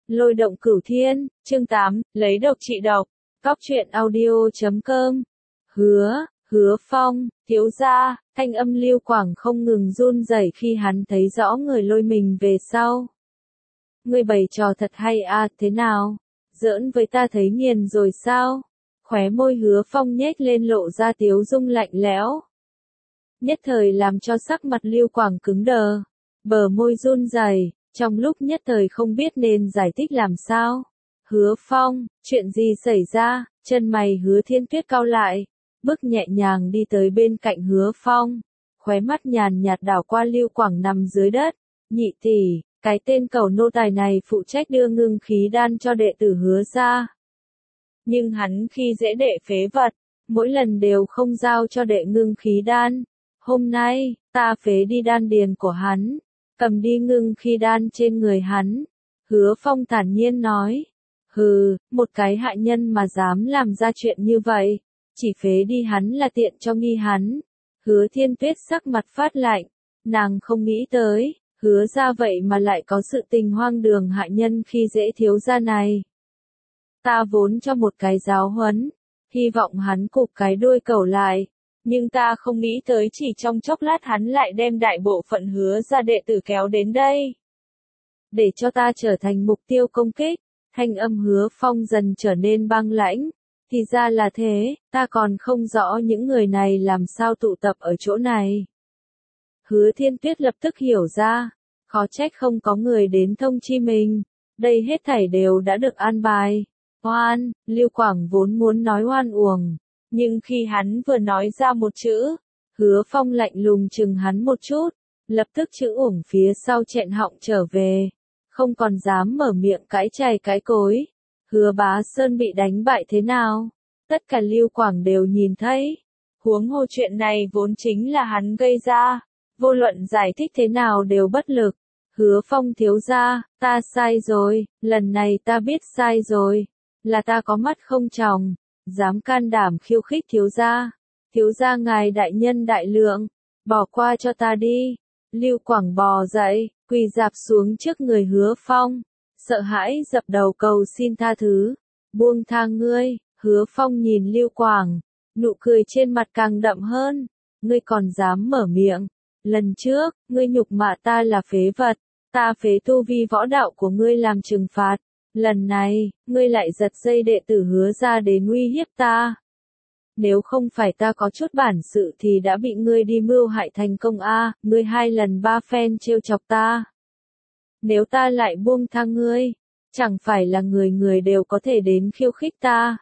Lôi động cửu thiên, chương 8, lấy độc trị độc. Cóc truyện audio.com. Hứa Phong, thiếu gia, thanh âm Lưu Quảng không ngừng run rẩy khi hắn thấy rõ người lôi mình về sau. Ngươi bày trò thật hay à, thế nào? Giỡn với ta thấy nghiền rồi sao? Khóe môi Hứa Phong nhếch lên lộ ra tiếu dung lạnh lẽo. Nhất thời làm cho sắc mặt Lưu Quảng cứng đờ, bờ môi run rẩy, trong lúc nhất thời không biết nên giải thích làm sao. Hứa Phong, chuyện gì xảy ra? Chân mày Hứa Thiên Tuyết cau lại, bước nhẹ nhàng đi tới bên cạnh Hứa Phong, khóe mắt nhàn nhạt đảo qua Lưu Quảng nằm dưới đất. Nhị tỷ, cái tên cẩu nô tài này phụ trách đưa ngưng khí đan cho đệ tử Hứa gia. Nhưng hắn khi dễ đệ phế vật, mỗi lần đều không giao cho đệ ngưng khí đan. Hôm nay, ta phế đi đan điền của hắn, cầm đi ngưng khí đan trên người hắn. Hứa Phong thản nhiên nói. Hừ, một cái hạ nhân mà dám làm ra chuyện như vậy, chỉ phế đi hắn là tiện cho nghi hắn. Hứa Thiên Tuyết sắc mặt phát lạnh, nàng không nghĩ tới, Hứa ra vậy mà lại có sự tình hoang đường hạ nhân khi dễ thiếu gia này. Ta vốn cho một cái giáo huấn, hy vọng hắn cụp cái đuôi cẩu lại, nhưng ta không nghĩ tới chỉ trong chốc lát hắn lại đem đại bộ phận Hứa ra đệ tử kéo đến đây. Để cho ta trở thành mục tiêu công kích. Thanh âm Hứa Phong dần trở nên băng lãnh. Thì ra là thế, ta còn không rõ những người này làm sao tụ tập ở chỗ này. Hứa Thiên Tuyết lập tức hiểu ra, khó trách không có người đến thông chi mình, đây hết thảy đều đã được an bài. Oan, Lưu Quảng vốn muốn nói oan uổng, nhưng khi hắn vừa nói ra một chữ, Hứa Phong lạnh lùng chừng hắn một chút, lập tức chữ uổng phía sau chẹn họng trở về. Không còn dám mở miệng cãi chày cãi cối. Hứa Bá Sơn bị đánh bại thế nào? Tất cả Lưu Quảng đều nhìn thấy. Huống hồ chuyện này vốn chính là hắn gây ra. Vô luận giải thích thế nào đều bất lực. Hứa Phong thiếu gia, ta sai rồi, lần này ta biết sai rồi. Là ta có mắt không tròng, dám can đảm khiêu khích thiếu gia. Thiếu gia ngài đại nhân đại lượng, bỏ qua cho ta đi. Lưu Quảng bò dậy, quỳ rạp xuống trước người Hứa Phong, sợ hãi dập đầu cầu xin tha thứ. Buông tha ngươi. Hứa Phong nhìn Lưu Quảng, nụ cười trên mặt càng đậm hơn. Ngươi còn dám mở miệng? Lần trước, ngươi nhục mạ ta là phế vật, ta phế tu vi võ đạo của ngươi làm trừng phạt. Lần này, ngươi lại giật dây đệ tử Hứa ra đến uy hiếp ta. Nếu không phải ta có chút bản sự thì đã bị ngươi đi mưu hại thành công a, ngươi 2 lần 3 phen trêu chọc ta. Nếu ta lại buông tha ngươi, chẳng phải là người người đều có thể đến khiêu khích ta.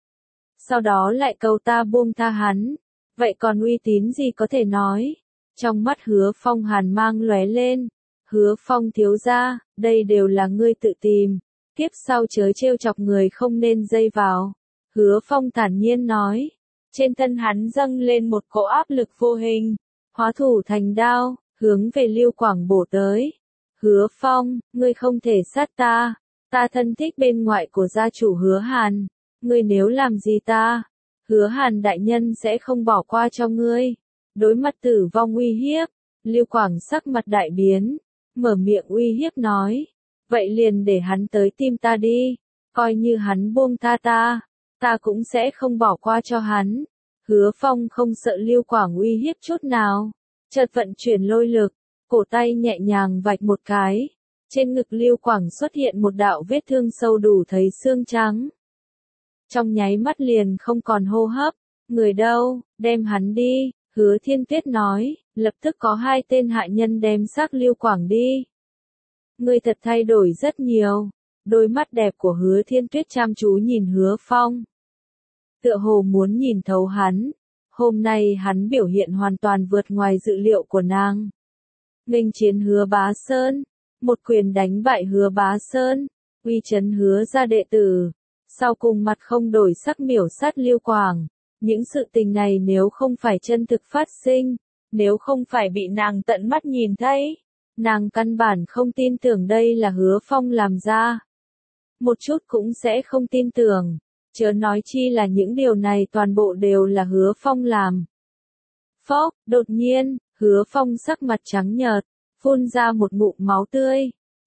Sau đó lại cầu ta buông tha hắn, vậy còn uy tín gì có thể nói? Trong mắt Hứa Phong hàn mang lóe lên. Hứa Phong thiếu gia, đây đều là ngươi tự tìm, tiếp sau chớ trêu chọc người không nên dây vào. Hứa Phong thản nhiên nói. Trên thân hắn dâng lên một cỗ áp lực vô hình, hóa thủ thành đao, hướng về Lưu Quảng bổ tới. Hứa Phong, ngươi không thể sát ta, ta thân thích bên ngoại của gia chủ Hứa Hàn, ngươi nếu làm gì ta, Hứa Hàn đại nhân sẽ không bỏ qua cho ngươi. Đối mặt tử vong uy hiếp, Lưu Quảng sắc mặt đại biến, mở miệng uy hiếp nói, vậy liền để hắn tới tìm ta đi, coi như hắn buông tha ta. Ta cũng sẽ không bỏ qua cho hắn. Hứa Phong không sợ Lưu Quảng uy hiếp chút nào. Chợt vận chuyển lôi lực, cổ tay nhẹ nhàng vạch một cái. Trên ngực Lưu Quảng xuất hiện một đạo vết thương sâu đủ thấy xương trắng. Trong nháy mắt liền không còn hô hấp. Người đâu, đem hắn đi. Hứa Thiên Tuyết nói, lập tức có 2 tên hạ nhân đem xác Lưu Quảng đi. Ngươi thật thay đổi rất nhiều. Đôi mắt đẹp của Hứa Thiên Tuyết chăm chú nhìn Hứa Phong. Tựa hồ muốn nhìn thấu hắn. Hôm nay hắn biểu hiện hoàn toàn vượt ngoài dự liệu của nàng. Nghênh chiến Hứa Bá Sơn, một quyền đánh bại Hứa Bá Sơn, uy chấn Hứa ra đệ tử. Sau cùng mặt không đổi sắc miểu sát Lưu Quảng. Những sự tình này nếu không phải chân thực phát sinh, nếu không phải bị nàng tận mắt nhìn thấy, nàng căn bản không tin tưởng đây là Hứa Phong làm ra. Một chút cũng sẽ không tin tưởng. Chớ nói chi là những điều này toàn bộ đều là Hứa Phong làm. Phốc, đột nhiên, Hứa Phong sắc mặt trắng nhợt, phun ra một ngụm máu tươi.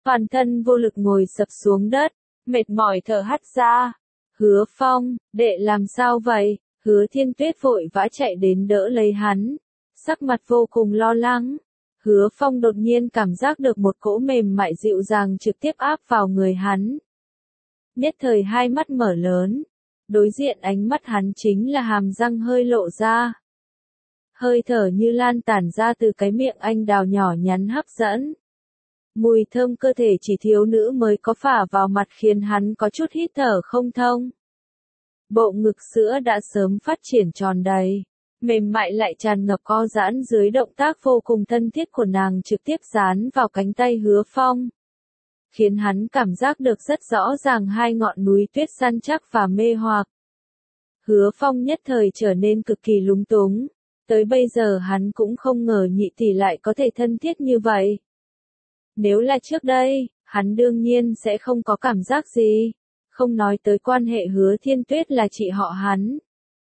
toàn thân vô lực ngồi sập xuống đất, mệt mỏi thở hắt ra. Hứa Phong, đệ làm sao vậy? Hứa Thiên Tuyết vội vã chạy đến đỡ lấy hắn, sắc mặt vô cùng lo lắng. Hứa Phong đột nhiên cảm giác được một cỗ mềm mại dịu dàng trực tiếp áp vào người hắn. Nhất thời hai mắt mở lớn, đối diện ánh mắt hắn chính là hàm răng hơi lộ ra. Hơi thở như lan tản ra từ cái miệng anh đào nhỏ nhắn hấp dẫn. Mùi thơm cơ thể chỉ thiếu nữ mới có phả vào mặt khiến hắn có chút hít thở không thông. Bộ ngực sữa đã sớm phát triển tròn đầy, mềm mại lại tràn ngập co giãn dưới động tác vô cùng thân thiết của nàng trực tiếp dán vào cánh tay Hứa Phong. Khiến hắn cảm giác được rất rõ ràng hai ngọn núi tuyết săn chắc và mê hoặc. Hứa Phong nhất thời trở nên cực kỳ lúng túng. Tới bây giờ hắn cũng không ngờ nhị tỷ lại có thể thân thiết như vậy. Nếu là trước đây, hắn đương nhiên sẽ không có cảm giác gì. Không nói tới quan hệ Hứa Thiên Tuyết là chị họ hắn.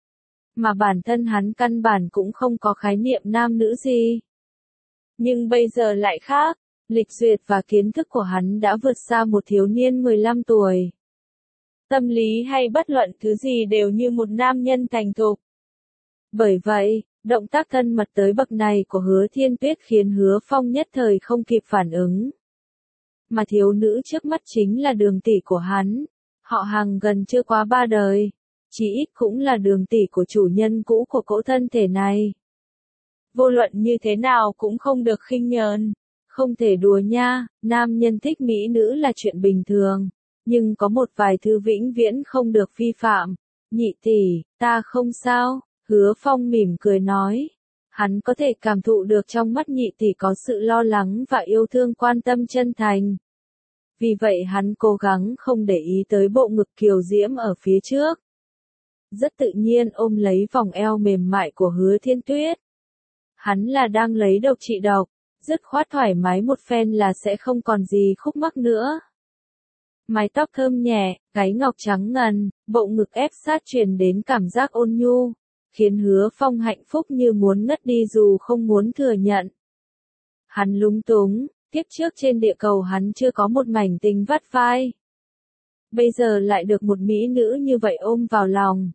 Mà bản thân hắn căn bản cũng không có khái niệm nam nữ gì. Nhưng bây giờ lại khác, lịch duyệt và kiến thức của hắn đã vượt xa một thiếu niên 15 tuổi. Tâm lý hay bất luận thứ gì đều như một nam nhân thành thục. Bởi vậy, động tác thân mật tới bậc này của Hứa Thiên Tuyết khiến Hứa Phong nhất thời không kịp phản ứng. Mà thiếu nữ trước mắt chính là đường tỷ của hắn. Họ hàng gần chưa quá 3 đời. Chỉ ít cũng là đường tỷ của chủ nhân cũ của cỗ thân thể này. Vô luận như thế nào cũng không được khinh nhờn. Không thể đùa nha, nam nhân thích mỹ nữ là chuyện bình thường. Nhưng có một vài thứ vĩnh viễn không được vi phạm. Nhị tỷ, ta không sao. Hứa Phong mỉm cười nói. Hắn có thể cảm thụ được trong mắt nhị tỷ có sự lo lắng và yêu thương quan tâm chân thành. Vì vậy hắn cố gắng không để ý tới bộ ngực kiều diễm ở phía trước. Rất tự nhiên ôm lấy vòng eo mềm mại của Hứa Thiên Tuyết. Hắn là đang lấy độc trị độc, dứt khoát thoải mái một phen là sẽ không còn gì khúc mắc nữa. Mái tóc thơm nhẹ, gáy ngọc trắng ngần, bộ ngực ép sát truyền đến cảm giác ôn nhu, khiến Hứa Phong hạnh phúc như muốn ngất đi dù không muốn thừa nhận. Hắn lúng túng, tiếp trước trên địa cầu hắn chưa có một mảnh tình vắt vai. Bây giờ lại được một mỹ nữ như vậy ôm vào lòng.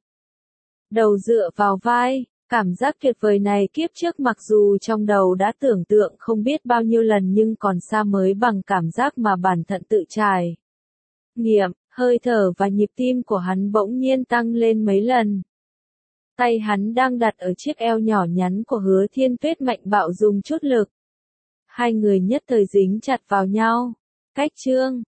Đầu dựa vào vai, cảm giác tuyệt vời này kiếp trước mặc dù trong đầu đã tưởng tượng không biết bao nhiêu lần nhưng còn xa mới bằng cảm giác mà bản thân tự trải. Nghiệm, hơi thở và nhịp tim của hắn bỗng nhiên tăng lên mấy lần. Tay hắn đang đặt ở chiếc eo nhỏ nhắn của Hứa Thiên Tuyết mạnh bạo dùng chút lực. Hai người nhất thời dính chặt vào nhau. Cách chương